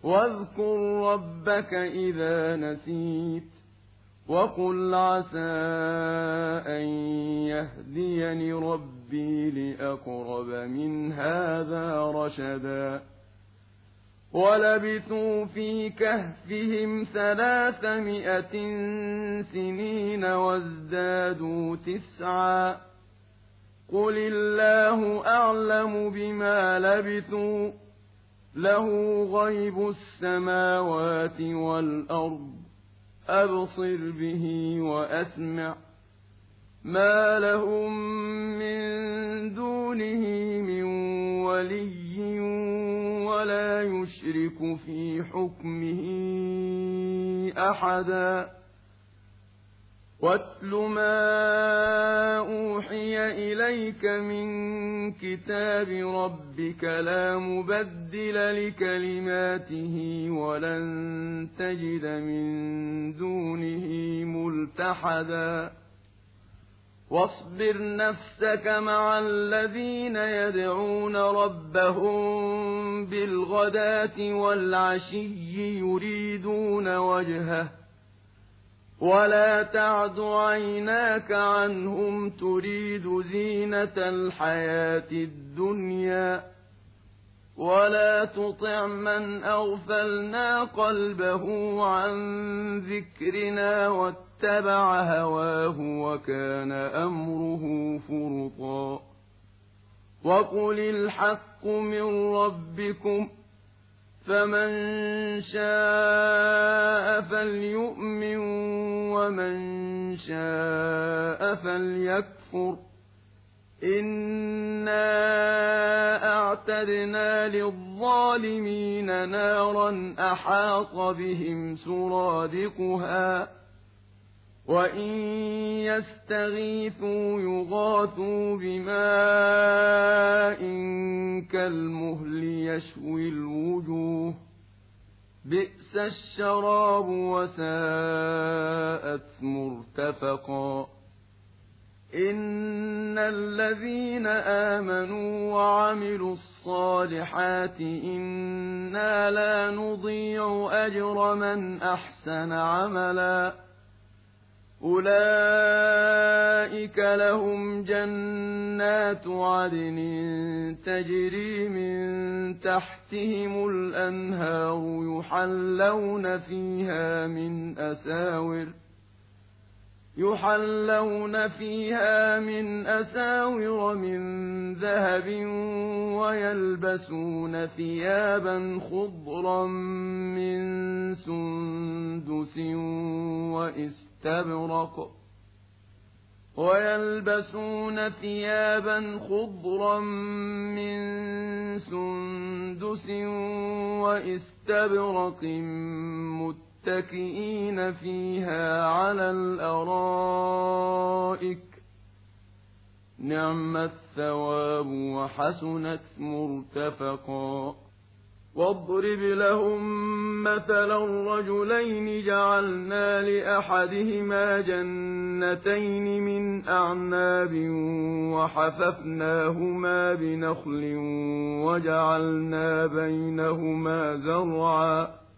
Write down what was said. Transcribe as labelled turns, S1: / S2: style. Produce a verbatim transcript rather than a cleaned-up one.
S1: واذكر ربك إذا نسيت وقل عسى أن يهديني ربي لأقرب من هذا رشدا ولبثوا في كهفهم ثلاثمائة سنين وازدادوا تسعا قل الله أعلم بما لبثوا له غيب السماوات والأرض أبصر به وأسمع ما لهم من دونه من ولي ولا يشرك في حكمه أحدا واتل ما أوحي إليك من كتاب ربك لا مبدل لكلماته ولن تجد من دونه ملتحدا واصبر نفسك مع الذين يدعون ربهم بالغداة والعشي يريدون وجهه ولا تعد عيناك عنهم تريد زينة الحياة الدنيا ولا تطع من أغفلنا قلبه عن ذكرنا واتبع هواه وكان أمره فرطا وقل الحق من ربكم فمن شاء فليؤمن ومن شاء فليكفر إنا أعتدنا للظالمين نارا أحاط بهم سرادقها وإن يستغيثوا يغاثوا بماء كالمهل يشوي الوجوه بئس الشراب وساءت مرتفقا إن الذين آمنوا وعملوا الصالحات إنا لا نضيع أجر من أحسن عملا أولئك لهم جنات عدن تجري من تحتهم الأنهار يحلون فيها من أساور يحلون فيها من أساور من ذهب ويلبسون ثيابا خضرا من سندس وإستبرق ويلبسون ثيابا خضرا من سندس وإستبرق متكئين فيها على الأرائك نعم الثواب وحسنت مرتفقا واضرب لهم مثلا رجلين جعلنا لأحدهما جنتين من أعناب وحففناهما بنخل وجعلنا بينهما زرعا